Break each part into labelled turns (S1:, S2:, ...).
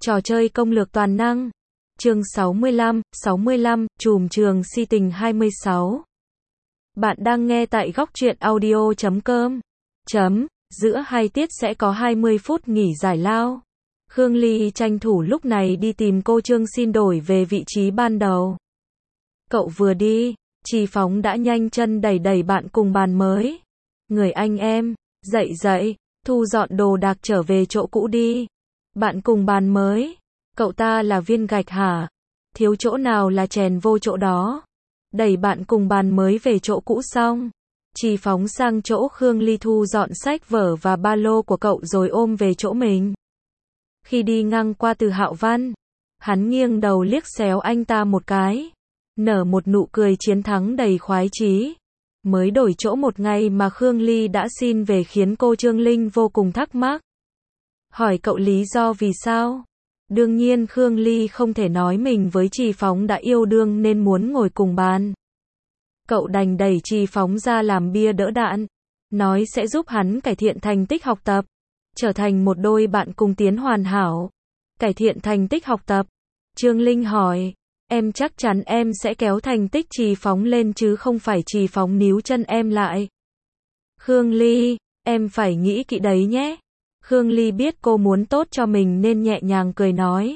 S1: Trò chơi công lược toàn năng. Chương 65, Trùm trường si tình 26. Bạn đang nghe tại góc truyện audio.com. Giữa hai tiết sẽ có 20 phút nghỉ giải lao. Khương Ly tranh thủ lúc này đi tìm cô Trương xin đổi về vị trí ban đầu. Cậu vừa đi, Trì Phóng đã nhanh chân đẩy bạn cùng bàn mới. Người anh em, dậy, thu dọn đồ đạc trở về chỗ cũ đi. Bạn cùng bàn mới, cậu ta là viên gạch hả? Thiếu chỗ nào là chèn vô chỗ đó. Đẩy bạn cùng bàn mới về chỗ cũ xong, Trì Phóng sang chỗ Khương Ly thu dọn sách vở và ba lô của cậu rồi ôm về chỗ mình. Khi đi ngang qua Từ Hạo Văn, hắn nghiêng đầu liếc xéo anh ta một cái, nở một nụ cười chiến thắng đầy khoái chí. Mới đổi chỗ một ngày mà Khương Ly đã xin về khiến cô Trương Linh vô cùng thắc mắc. Hỏi cậu lý do vì sao? Đương nhiên Khương Ly không thể nói mình với Trì Phóng đã yêu đương nên muốn ngồi cùng bàn. Cậu đành đẩy Trì Phóng ra làm bia đỡ đạn, nói sẽ giúp hắn cải thiện thành tích học tập, trở thành một đôi bạn cùng tiến hoàn hảo. Cải thiện thành tích học tập? Trương Linh hỏi, em chắc chắn em sẽ kéo thành tích Trì Phóng lên chứ không phải Trì Phóng níu chân em lại. Khương Ly, em phải nghĩ kỹ đấy nhé. Khương Ly biết cô muốn tốt cho mình nên nhẹ nhàng cười nói.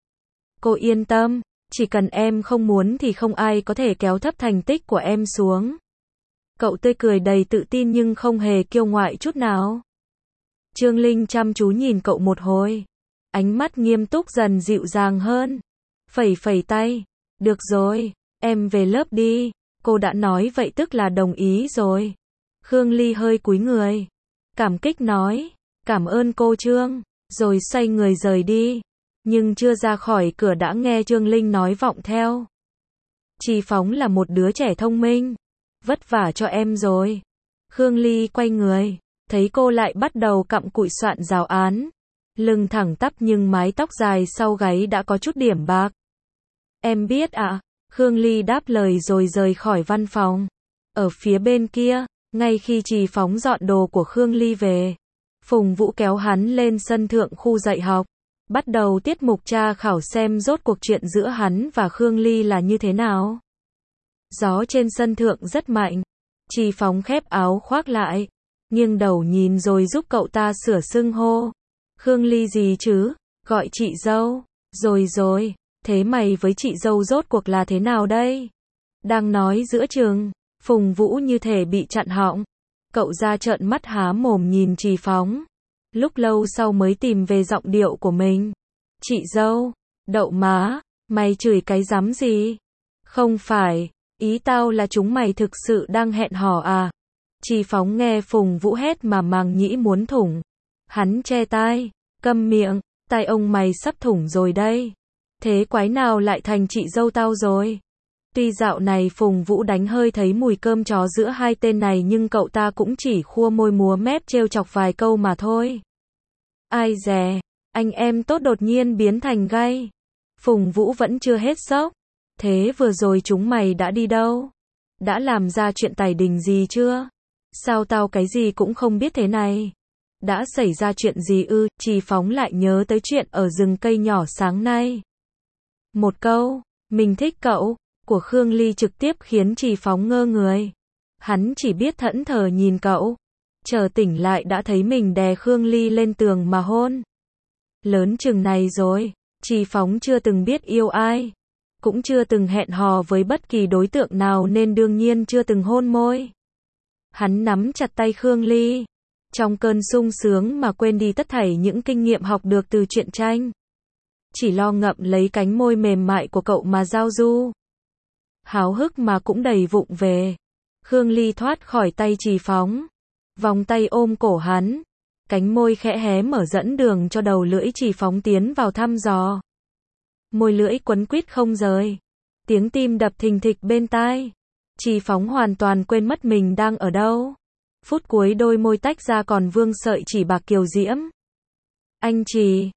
S1: Cô yên tâm, chỉ cần em không muốn thì không ai có thể kéo thấp thành tích của em xuống. Cậu tươi cười đầy tự tin nhưng không hề kiêu ngạo chút nào. Trương Linh chăm chú nhìn cậu một hồi, ánh mắt nghiêm túc dần dịu dàng hơn. Phẩy tay, được rồi, em về lớp đi. Cô đã nói vậy tức là đồng ý rồi. Khương Ly hơi cúi người, cảm kích nói, cảm ơn cô Trương, rồi xoay người rời đi. Nhưng chưa ra khỏi cửa đã nghe Trương Linh nói vọng theo. Trì Phóng là một đứa trẻ thông minh, vất vả cho em rồi. Khương Ly quay người, thấy cô lại bắt đầu cặm cụi soạn giáo án. Lưng thẳng tắp nhưng mái tóc dài sau gáy đã có chút điểm bạc. Em biết ạ. Khương Ly đáp lời rồi rời khỏi văn phòng. Ở phía bên kia, ngay khi Trì Phóng dọn đồ của Khương Ly về, Phùng Vũ kéo hắn lên sân thượng khu dạy học, bắt đầu tiết mục tra khảo xem rốt cuộc chuyện giữa hắn và Khương Ly là như thế nào. Gió trên sân thượng rất mạnh. Trì Phóng khép áo khoác lại, nghiêng đầu nhìn rồi giúp cậu ta sửa xưng hô. Khương Ly gì chứ? Gọi chị dâu. Rồi, thế mày với chị dâu rốt cuộc là thế nào đây? Đang nói giữa chừng, Phùng Vũ như thể bị chặn họng. Cậu ra trợn mắt há mồm nhìn Trì Phóng. Lúc lâu sau mới tìm về giọng điệu của mình. Chị dâu, đậu má, mày chửi cái dám gì? Không phải, ý tao là chúng mày thực sự đang hẹn hò à? Trì Phóng nghe Phùng Vũ hét mà màng nhĩ muốn thủng. Hắn che tai, câm miệng, tai ông mày sắp thủng rồi đây. Thế quái nào lại thành chị dâu tao rồi? Tuy dạo này Phùng Vũ đánh hơi thấy mùi cơm chó giữa hai tên này nhưng cậu ta cũng chỉ khua môi múa mép trêu chọc vài câu mà thôi. Ai dè, anh em tốt đột nhiên biến thành gay. Phùng Vũ vẫn chưa hết sốc. Thế vừa rồi chúng mày đã đi đâu? Đã làm ra chuyện tày đình gì chưa? Sao tao cái gì cũng không biết thế này? Đã xảy ra chuyện gì ư? Trì Phóng lại nhớ tới chuyện ở rừng cây nhỏ sáng nay. Một câu, mình thích cậu, của Khương Ly trực tiếp khiến Trì Phóng ngơ người. Hắn chỉ biết thẫn thờ nhìn cậu. Chờ tỉnh lại đã thấy mình đè Khương Ly lên tường mà hôn. Lớn chừng này rồi, Trì Phóng chưa từng biết yêu ai. Cũng chưa từng hẹn hò với bất kỳ đối tượng nào nên đương nhiên chưa từng hôn môi. Hắn nắm chặt tay Khương Ly, trong cơn sung sướng mà quên đi tất thảy những kinh nghiệm học được từ truyện tranh. Chỉ lo ngậm lấy cánh môi mềm mại của cậu mà giao du. Háo hức mà cũng đầy vụng về. Khương Ly thoát khỏi tay Trì Phóng, vòng tay ôm cổ hắn, cánh môi khẽ hé mở dẫn đường cho đầu lưỡi Trì Phóng tiến vào thăm dò. Môi lưỡi quấn quýt không rời, tiếng tim đập thình thịch bên tai. Trì Phóng hoàn toàn quên mất mình đang ở đâu. Phút cuối đôi môi tách ra còn vương sợi chỉ bạc kiều diễm. Anh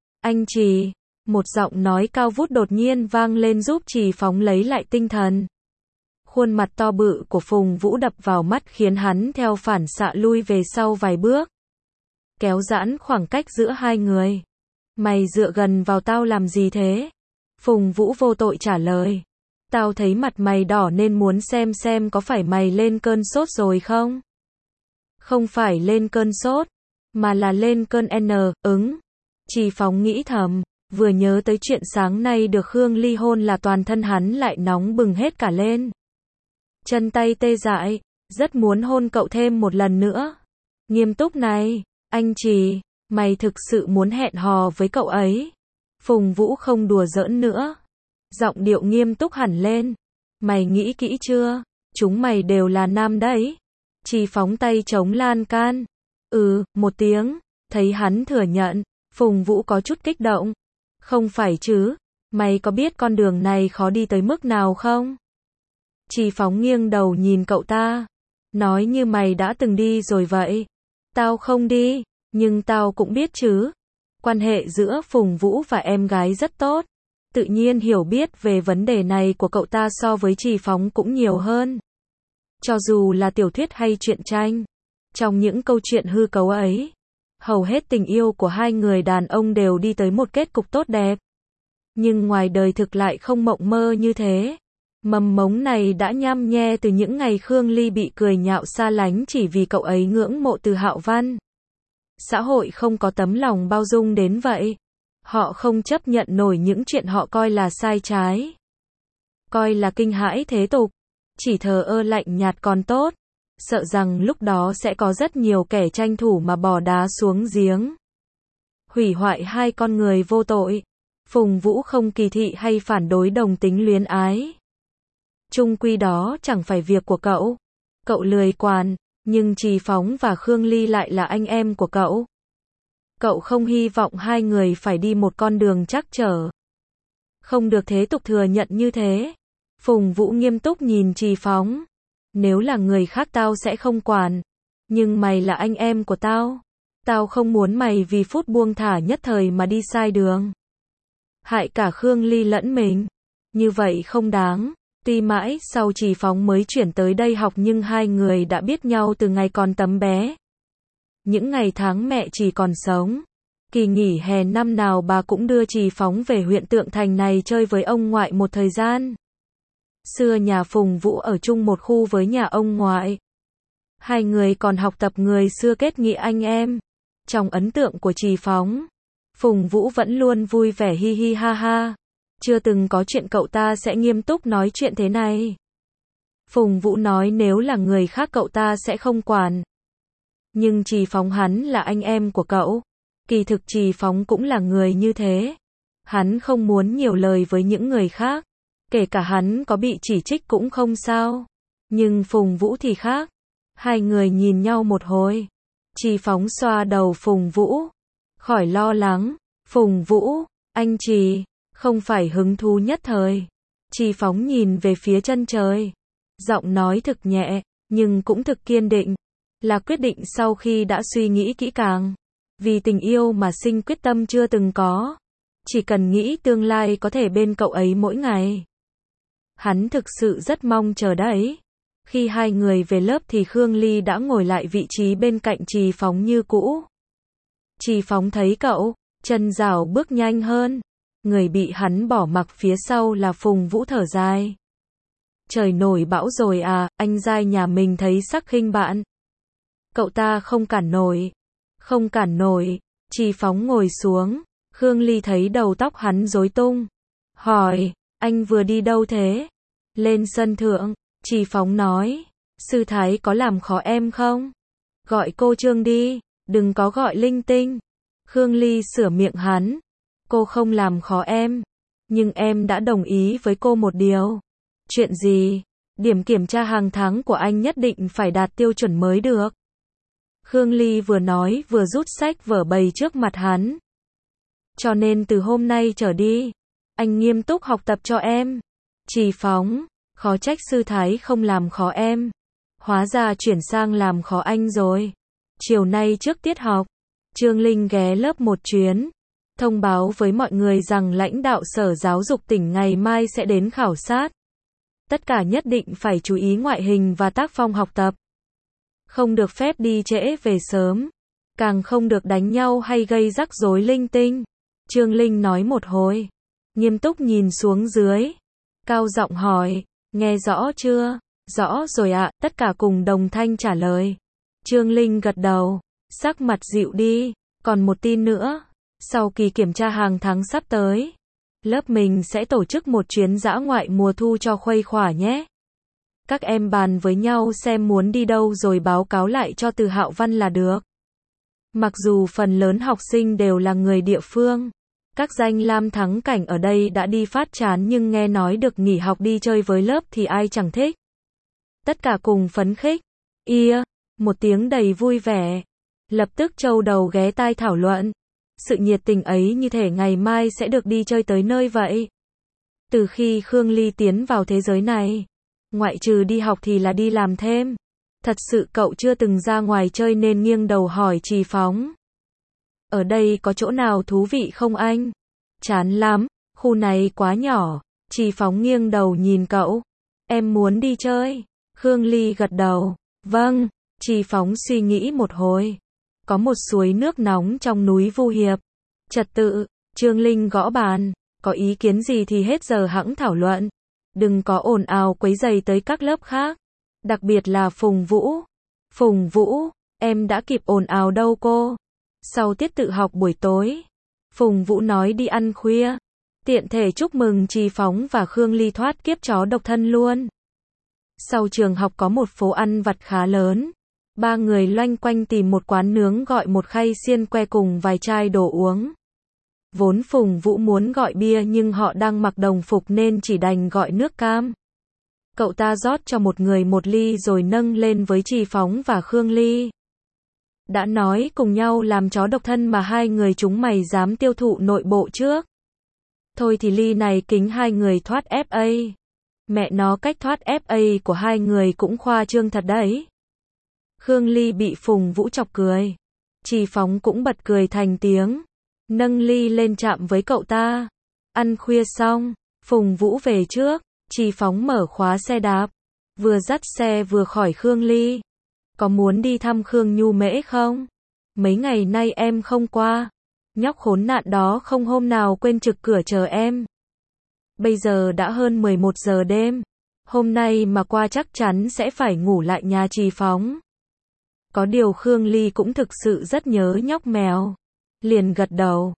S1: Trì, một giọng nói cao vút đột nhiên vang lên giúp Trì Phóng lấy lại tinh thần. Khuôn mặt to bự của Phùng Vũ đập vào mắt khiến hắn theo phản xạ lui về sau vài bước, kéo giãn khoảng cách giữa hai người. Mày dựa gần vào tao làm gì thế? Phùng Vũ vô tội trả lời. Tao thấy mặt mày đỏ nên muốn xem có phải mày lên cơn sốt rồi không? Không phải lên cơn sốt, mà là lên cơn ứng. Trì Phóng nghĩ thầm, vừa nhớ tới chuyện sáng nay được Khương ly hôn là toàn thân hắn lại nóng bừng hết cả lên. Chân tay tê dại, rất muốn hôn cậu thêm một lần nữa. Nghiêm túc này, anh Trì, mày thực sự muốn hẹn hò với cậu ấy? Phùng Vũ không đùa giỡn nữa. Giọng điệu nghiêm túc hẳn lên. Mày nghĩ kỹ chưa? Chúng mày đều là nam đấy. Trì Phóng tay chống lan can. Một tiếng. Thấy hắn thừa nhận, Phùng Vũ có chút kích động. Không phải chứ, mày có biết con đường này khó đi tới mức nào không? Trì Phóng nghiêng đầu nhìn cậu ta. Nói như mày đã từng đi rồi vậy. Tao không đi, nhưng tao cũng biết chứ. Quan hệ giữa Phùng Vũ và em gái rất tốt. Tự nhiên hiểu biết về vấn đề này của cậu ta so với Trì Phóng cũng nhiều hơn. Cho dù là tiểu thuyết hay truyện tranh, trong những câu chuyện hư cấu ấy, hầu hết tình yêu của hai người đàn ông đều đi tới một kết cục tốt đẹp. Nhưng ngoài đời thực lại không mộng mơ như thế. Mầm mống này đã nhăm nhe từ những ngày Khương Ly bị cười nhạo xa lánh chỉ vì cậu ấy ngưỡng mộ Từ Hạo Văn. Xã hội không có tấm lòng bao dung đến vậy. Họ không chấp nhận nổi những chuyện họ coi là sai trái, coi là kinh hãi thế tục. Chỉ thờ ơ lạnh nhạt còn tốt. Sợ rằng lúc đó sẽ có rất nhiều kẻ tranh thủ mà bỏ đá xuống giếng, hủy hoại hai con người vô tội. Phùng Vũ không kỳ thị hay phản đối đồng tính luyến ái. Chung quy đó chẳng phải việc của cậu. Cậu lười quản, nhưng Trì Phóng và Khương Ly lại là anh em của cậu. Cậu không hy vọng hai người phải đi một con đường trắc trở. Không được thế tục thừa nhận như thế. Phùng Vũ nghiêm túc nhìn Trì Phóng. Nếu là người khác tao sẽ không quản. Nhưng mày là anh em của tao. Tao không muốn mày vì phút buông thả nhất thời mà đi sai đường. Hại cả Khương Ly lẫn mình. Như vậy không đáng. Tuy mãi sau Trì Phóng mới chuyển tới đây học nhưng hai người đã biết nhau từ ngày còn tấm bé. Những ngày tháng mẹ Trì còn sống. Kỳ nghỉ hè năm nào bà cũng đưa Trì Phóng về huyện Tượng Thành này chơi với ông ngoại một thời gian. Xưa nhà Phùng Vũ ở chung một khu với nhà ông ngoại. Hai người còn học tập người xưa kết nghĩa anh em. Trong ấn tượng của Trì Phóng, Phùng Vũ vẫn luôn vui vẻ hi hi ha ha. Chưa từng có chuyện cậu ta sẽ nghiêm túc nói chuyện thế này. Phùng Vũ nói nếu là người khác cậu ta sẽ không quản. Nhưng Trì Phóng hắn là anh em của cậu. Kỳ thực Trì Phóng cũng là người như thế. Hắn không muốn nhiều lời với những người khác. Kể cả hắn có bị chỉ trích cũng không sao. Nhưng Phùng Vũ thì khác. Hai người nhìn nhau một hồi. Trì Phóng xoa đầu Phùng Vũ. Khỏi lo lắng. Phùng Vũ, anh Trì, không phải hứng thú nhất thời. Trì Phóng nhìn về phía chân trời. Giọng nói thực nhẹ, nhưng cũng thực kiên định. Là quyết định sau khi đã suy nghĩ kỹ càng. Vì tình yêu mà sinh quyết tâm chưa từng có. Chỉ cần nghĩ tương lai có thể bên cậu ấy mỗi ngày. Hắn thực sự rất mong chờ đấy. Khi hai người về lớp thì Khương Ly đã ngồi lại vị trí bên cạnh Trì Phóng như cũ. Trì Phóng thấy cậu, chân rảo bước nhanh hơn. Người bị hắn bỏ mặc phía sau là Phùng Vũ thở dài. Trời nổi bão rồi à, anh giai nhà mình thấy sắc khinh bạn. Cậu ta không cản nổi. Không cản nổi. Trì Phóng ngồi xuống. Khương Ly thấy đầu tóc hắn rối tung. Hỏi, anh vừa đi đâu thế? Lên sân thượng. Trì Phóng nói, sư thái có làm khó em không? Gọi cô Trương đi, đừng có gọi linh tinh. Khương Ly sửa miệng hắn. Cô không làm khó em. Nhưng em đã đồng ý với cô một điều. Chuyện gì? Điểm kiểm tra hàng tháng của anh nhất định phải đạt tiêu chuẩn mới được. Khương Ly vừa nói vừa rút sách vở bày trước mặt hắn. Cho nên từ hôm nay trở đi, anh nghiêm túc học tập cho em. Trì Phóng, khó trách sư thái không làm khó em. Hóa ra chuyển sang làm khó anh rồi. Chiều nay trước tiết học, Trương Linh ghé lớp một chuyến. Thông báo với mọi người rằng lãnh đạo Sở Giáo dục tỉnh ngày mai sẽ đến khảo sát. Tất cả nhất định phải chú ý ngoại hình và tác phong học tập. Không được phép đi trễ về sớm. Càng không được đánh nhau hay gây rắc rối linh tinh. Trương Linh nói một hồi, nghiêm túc nhìn xuống dưới, cao giọng hỏi, nghe rõ chưa? Rõ rồi ạ, tất cả cùng đồng thanh trả lời. Trương Linh gật đầu, sắc mặt dịu đi, còn một tin nữa, sau kỳ kiểm tra hàng tháng sắp tới, lớp mình sẽ tổ chức một chuyến dã ngoại mùa thu cho khuây khỏa nhé. Các em bàn với nhau xem muốn đi đâu rồi báo cáo lại cho Từ Hạo Văn là được. Mặc dù phần lớn học sinh đều là người địa phương, các danh lam thắng cảnh ở đây đã đi phát chán nhưng nghe nói được nghỉ học đi chơi với lớp thì ai chẳng thích. Tất cả cùng phấn khích. Ia, một tiếng đầy vui vẻ. Lập tức châu đầu ghé tai thảo luận. Sự nhiệt tình ấy như thể ngày mai sẽ được đi chơi tới nơi vậy. Từ khi Khương Ly tiến vào thế giới này, ngoại trừ đi học thì là đi làm thêm. Thật sự cậu chưa từng ra ngoài chơi nên nghiêng đầu hỏi Trì Phóng. Ở đây có chỗ nào thú vị không anh? Chán lắm, khu này quá nhỏ. Trì Phóng nghiêng đầu nhìn cậu. Em muốn đi chơi. Khương Ly gật đầu. Vâng. Trì Phóng suy nghĩ một hồi. Có một suối nước nóng trong núi Vu Hiệp. Trật tự. Trương Linh gõ bàn. Có ý kiến gì thì hết giờ hẵng thảo luận. Đừng có ồn ào quấy rầy tới các lớp khác. Đặc biệt là Phùng Vũ. Phùng Vũ, em đã kịp ồn ào đâu cô. Sau tiết tự học buổi tối, Phùng Vũ nói đi ăn khuya. Tiện thể chúc mừng Trì Phóng và Khương Ly thoát kiếp chó độc thân luôn. Sau trường học có một phố ăn vặt khá lớn. Ba người loanh quanh tìm một quán nướng gọi một khay xiên que cùng vài chai đồ uống. Vốn Phùng Vũ muốn gọi bia nhưng họ đang mặc đồng phục nên chỉ đành gọi nước cam. Cậu ta rót cho một người một ly rồi nâng lên với Trì Phóng và Khương Ly. Đã nói cùng nhau làm chó độc thân mà hai người chúng mày dám tiêu thụ nội bộ trước. Thôi thì ly này kính hai người thoát FA. Mẹ nó cách thoát FA của hai người cũng khoa trương thật đấy. Khương Ly bị Phùng Vũ chọc cười. Trì Phóng cũng bật cười thành tiếng. Nâng ly lên chạm với cậu ta. Ăn khuya xong, Phùng Vũ về trước. Trì Phóng mở khóa xe đạp. Vừa dắt xe vừa khỏi Khương Ly. Có muốn đi thăm Khương Nhu Mễ không? Mấy ngày nay em không qua. Nhóc khốn nạn đó không hôm nào quên trực cửa chờ em. Bây giờ đã hơn 11 giờ đêm. Hôm nay mà qua chắc chắn sẽ phải ngủ lại nhà Trì Phóng. Có điều Khương Ly cũng thực sự rất nhớ nhóc mèo. Liền gật đầu.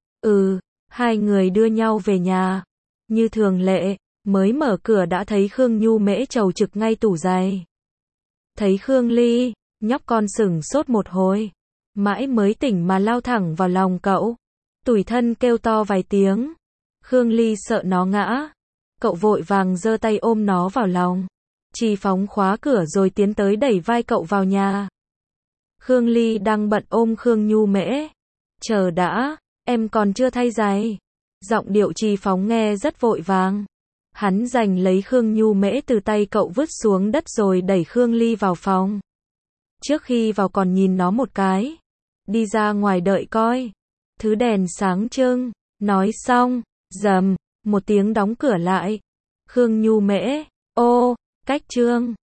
S1: Hai người đưa nhau về nhà. Như thường lệ, mới mở cửa đã thấy Khương Nhu Mễ trầu trực ngay tủ giày. Thấy Khương Ly, nhóc con sửng sốt một hồi. Mãi mới tỉnh mà lao thẳng vào lòng cậu. Tủi thân kêu to vài tiếng. Khương Ly sợ nó ngã. Cậu vội vàng giơ tay ôm nó vào lòng. Trì Phóng khóa cửa rồi tiến tới đẩy vai cậu vào nhà. Khương Ly đang bận ôm Khương Nhu Mễ. Chờ đã, em còn chưa thay giày. Giọng điệu Trì Phóng nghe rất vội vàng. Hắn giành lấy Khương Nhu Mễ từ tay cậu vứt xuống đất rồi đẩy Khương Ly vào phòng. Trước khi vào còn nhìn nó một cái. Đi ra ngoài đợi coi. Thứ đèn sáng trưng. Nói xong, rầm, một tiếng đóng cửa lại. Khương Nhu Mễ, cách trương.